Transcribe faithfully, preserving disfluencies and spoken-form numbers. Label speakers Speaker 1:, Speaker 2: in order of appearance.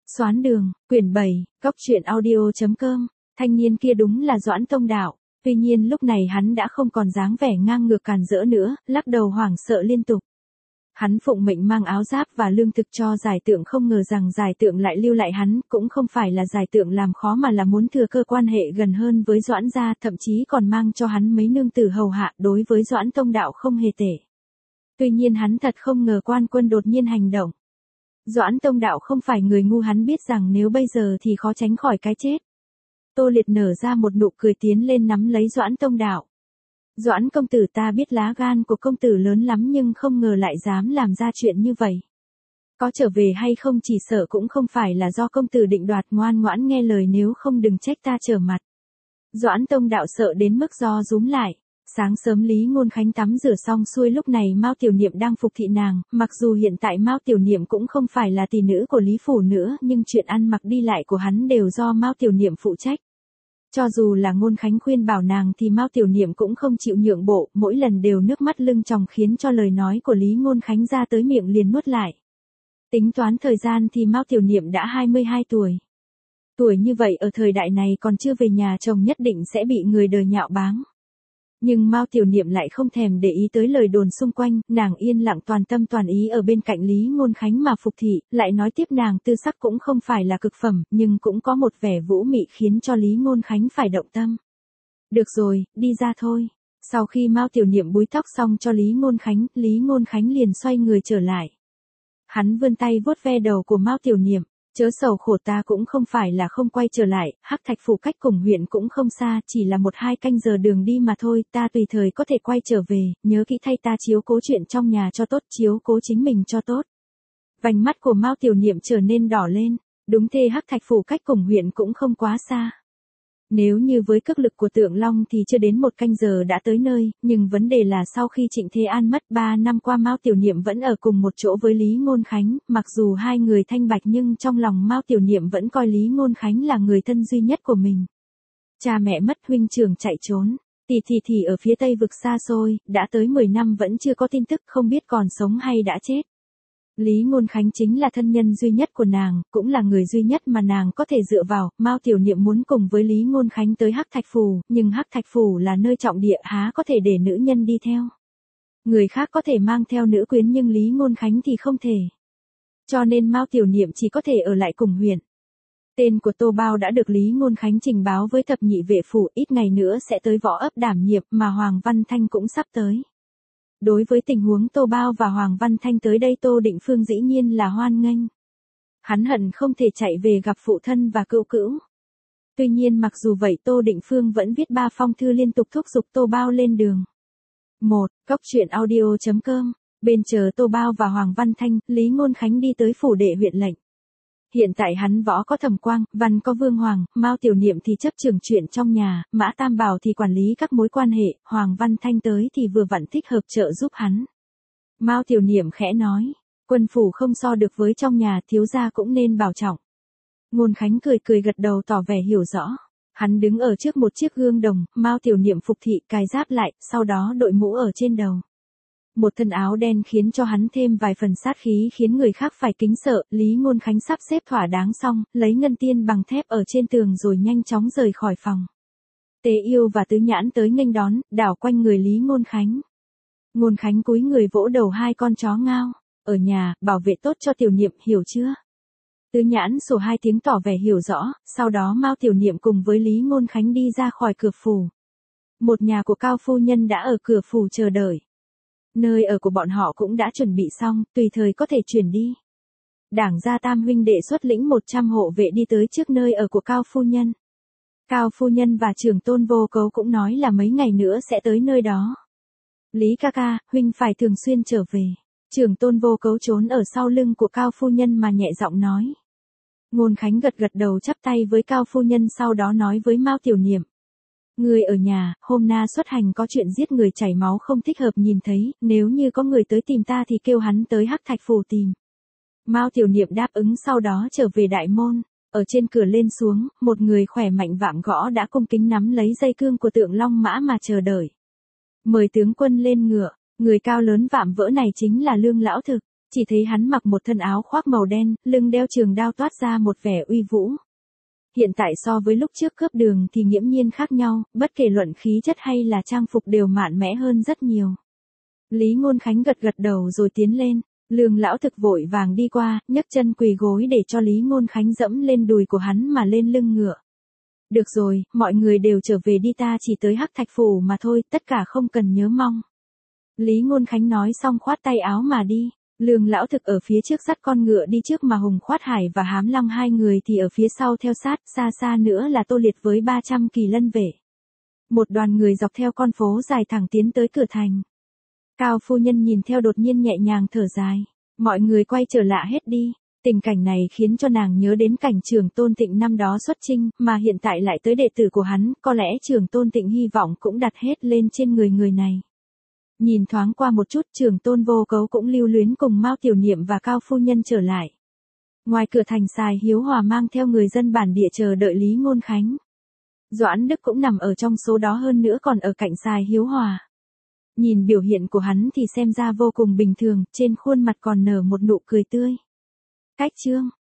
Speaker 1: Xoán đường, quyển bảy, góc truyện audio.com, thanh niên kia đúng là Doãn Tông Đạo, tuy nhiên lúc này hắn đã không còn dáng vẻ ngang ngược càn rỡ nữa, lắc đầu hoảng sợ liên tục. Hắn phụng mệnh mang áo giáp và lương thực cho Giải Tượng, không ngờ rằng Giải Tượng lại lưu lại hắn, cũng không phải là Giải Tượng làm khó mà là muốn thừa cơ quan hệ gần hơn với Doãn gia, thậm chí còn mang cho hắn mấy nương tử hầu hạ, đối với Doãn Tông Đạo không hề tệ. Tuy nhiên hắn thật không ngờ quan quân đột nhiên hành động. Doãn Tông Đạo không phải người ngu, hắn biết rằng nếu bây giờ thì khó tránh khỏi cái chết. Tô Liệt nở ra một nụ cười tiến lên nắm lấy Doãn Tông Đạo. Doãn công tử, ta biết lá gan của công tử lớn lắm nhưng không ngờ lại dám làm ra chuyện như vậy. Có trở về hay không chỉ sợ cũng không phải là do công tử định đoạt, ngoan ngoãn nghe lời, nếu không đừng trách ta trở mặt. Doãn Tông Đạo sợ đến mức do rúm lại. Sáng sớm Lý Ngôn Khánh tắm rửa xong xuôi, lúc này Mao Tiểu Niệm đang phục thị nàng, mặc dù hiện tại Mao Tiểu Niệm cũng không phải là tỷ nữ của Lý Phủ nữa, nhưng chuyện ăn mặc đi lại của hắn đều do Mao Tiểu Niệm phụ trách. Cho dù là Ngôn Khánh khuyên bảo nàng thì Mao Tiểu Niệm cũng không chịu nhượng bộ, mỗi lần đều nước mắt lưng tròng khiến cho lời nói của Lý Ngôn Khánh ra tới miệng liền nuốt lại. Tính toán thời gian thì Mao Tiểu Niệm đã hai mươi hai tuổi. Tuổi như vậy ở thời đại này còn chưa về nhà chồng nhất định sẽ bị người đời nhạo báng. Nhưng Mao Tiểu Niệm lại không thèm để ý tới lời đồn xung quanh, nàng yên lặng toàn tâm toàn ý ở bên cạnh Lý Ngôn Khánh mà phục thị, lại nói tiếp nàng tư sắc cũng không phải là cực phẩm, nhưng cũng có một vẻ vũ mị khiến cho Lý Ngôn Khánh phải động tâm. Được rồi, đi ra thôi. Sau khi Mao Tiểu Niệm búi tóc xong cho Lý Ngôn Khánh, Lý Ngôn Khánh liền xoay người trở lại. Hắn vươn tay vuốt ve đầu của Mao Tiểu Niệm. Chớ sầu khổ, ta cũng không phải là không quay trở lại, Hắc Thạch Phủ cách cùng huyện cũng không xa, chỉ là một hai canh giờ đường đi mà thôi, ta tùy thời có thể quay trở về, nhớ kỹ thay ta chiếu cố chuyện trong nhà cho tốt, chiếu cố chính mình cho tốt. Vành mắt của Mao Tiểu Niệm trở nên đỏ lên, đúng thế, Hắc Thạch Phủ cách cùng huyện cũng không quá xa. Nếu như với cước lực của Tượng Long thì chưa đến một canh giờ đã tới nơi, nhưng vấn đề là sau khi Trịnh Thế An mất ba năm qua Mao Tiểu Niệm vẫn ở cùng một chỗ với Lý Ngôn Khánh, mặc dù hai người thanh bạch nhưng trong lòng Mao Tiểu Niệm vẫn coi Lý Ngôn Khánh là người thân duy nhất của mình. Cha mẹ mất, huynh trưởng chạy trốn, tỷ tỷ thì ở phía Tây vực xa xôi, đã tới mười năm vẫn chưa có tin tức, không biết còn sống hay đã chết. Lý Ngôn Khánh chính là thân nhân duy nhất của nàng, cũng là người duy nhất mà nàng có thể dựa vào. Mao Tiểu Niệm muốn cùng với Lý Ngôn Khánh tới Hắc Thạch Phủ, nhưng Hắc Thạch Phủ là nơi trọng địa, há có thể để nữ nhân đi theo. Người khác có thể mang theo nữ quyến nhưng Lý Ngôn Khánh thì không thể. Cho nên Mao Tiểu Niệm chỉ có thể ở lại cùng huyện. Tên của Tô Bao đã được Lý Ngôn Khánh trình báo với thập nhị vệ phủ, ít ngày nữa sẽ tới Võ Ấp đảm nhiệm, mà Hoàng Văn Thanh cũng sắp tới. Đối với tình huống Tô Bao và Hoàng Văn Thanh tới đây, Tô Định Phương dĩ nhiên là hoan nghênh. Hắn hận không thể chạy về gặp phụ thân và cữu cữu. Tuy nhiên mặc dù vậy Tô Định Phương vẫn viết ba phong thư liên tục thúc giục Tô Bao lên đường. một. Góc truyện audio.com. Bên chờ Tô Bao và Hoàng Văn Thanh, Lý Ngôn Khánh đi tới phủ đệ huyện lệnh. Hiện tại hắn võ có Thẩm Quang, văn có Vương Hoàng, Mao Tiểu Niệm thì chấp trưởng chuyện trong nhà, Mã Tam Bảo thì quản lý các mối quan hệ, Hoàng Văn Thanh tới thì vừa vặn thích hợp trợ giúp hắn. Mao Tiểu Niệm khẽ nói, quân phủ không so được với trong nhà, thiếu gia cũng nên bảo trọng. Ngôn Khánh cười cười gật đầu tỏ vẻ hiểu rõ. Hắn đứng ở trước một chiếc gương đồng, Mao Tiểu Niệm phục thị, cài giáp lại, sau đó đội mũ ở trên đầu. Một thân áo đen khiến cho hắn thêm vài phần sát khí, khiến người khác phải kính sợ. Lý Ngôn Khánh sắp xếp thỏa đáng xong, lấy ngân tiên bằng thép ở trên tường rồi nhanh chóng rời khỏi phòng. Tế Yêu và Tứ Nhãn tới nghênh đón, đảo quanh người Lý Ngôn Khánh. Ngôn Khánh cúi người vỗ đầu hai con chó ngao. Ở nhà, bảo vệ tốt cho Tiểu Niệm, hiểu chưa? Tứ Nhãn sủa hai tiếng tỏ vẻ hiểu rõ, sau đó Mao Tiểu Niệm cùng với Lý Ngôn Khánh đi ra khỏi cửa phủ. Một nhà của Cao phu nhân đã ở cửa phủ chờ đợi. Nơi ở của bọn họ cũng đã chuẩn bị xong, tùy thời có thể chuyển đi. Đảng gia tam huynh đệ xuất lĩnh một trăm hộ vệ đi tới trước nơi ở của Cao phu nhân. Cao phu nhân và Trưởng Tôn Vô Cấu cũng nói là mấy ngày nữa sẽ tới nơi đó. Lý ca ca, huynh phải thường xuyên trở về. Trưởng Tôn Vô Cấu trốn ở sau lưng của Cao phu nhân mà nhẹ giọng nói. Ngôn Khánh gật gật đầu chắp tay với Cao phu nhân, sau đó nói với Mao Tiểu Niệm. Người ở nhà, hôm na xuất hành có chuyện giết người chảy máu không thích hợp nhìn thấy, nếu như có người tới tìm ta thì kêu hắn tới Hắc Thạch Phủ tìm. Mao Tiểu Niệm đáp ứng, sau đó trở về đại môn, ở trên cửa lên xuống, một người khỏe mạnh vạm gõ đã cung kính nắm lấy dây cương của Tượng Long mã mà chờ đợi. Mời tướng quân lên ngựa, người cao lớn vạm vỡ này chính là Lương lão thực. chỉ thấy hắn mặc một thân áo khoác màu đen, lưng đeo trường đao toát ra một vẻ uy vũ. Hiện tại so với lúc trước cướp đường thì nghiễm nhiên khác nhau, bất kể luận khí chất hay là trang phục đều mạnh mẽ hơn rất nhiều. Lý Ngôn Khánh gật gật đầu rồi tiến lên, Lương lão thực vội vàng đi qua, nhấc chân quỳ gối để cho Lý Ngôn Khánh dẫm lên đùi của hắn mà lên lưng ngựa. Được rồi, mọi người đều trở về đi, ta chỉ tới Hắc Thạch Phủ mà thôi, tất cả không cần nhớ mong. Lý Ngôn Khánh nói xong khoát tay áo mà đi. Lương lão thực ở phía trước dắt con ngựa đi trước mà Hùng Khoát Hải và Hám Lăng hai người thì ở phía sau theo sát, xa xa nữa là Tô Liệt với ba trăm kỳ lân vệ. Một đoàn người dọc theo con phố dài thẳng tiến tới cửa thành. Cao phu nhân nhìn theo đột nhiên nhẹ nhàng thở dài. Mọi người quay trở lạ hết đi. Tình cảnh này khiến cho nàng nhớ đến cảnh Trường Tôn Tịnh năm đó xuất chinh, mà hiện tại lại tới đệ tử của hắn, có lẽ Trường Tôn Tịnh hy vọng cũng đặt hết lên trên người người này. Nhìn thoáng qua một chút, Trường Tôn Vô Cấu cũng lưu luyến cùng Mao Tiểu Niệm và Cao phu nhân trở lại. Ngoài cửa thành, Sài Hiếu Hòa mang theo người dân bản địa chờ đợi Lý Ngôn Khánh. Doãn Đức cũng nằm ở trong số đó, hơn nữa còn ở cạnh Sài Hiếu Hòa. Nhìn biểu hiện của hắn thì xem ra vô cùng bình thường, trên khuôn mặt còn nở một nụ cười tươi. Cách chương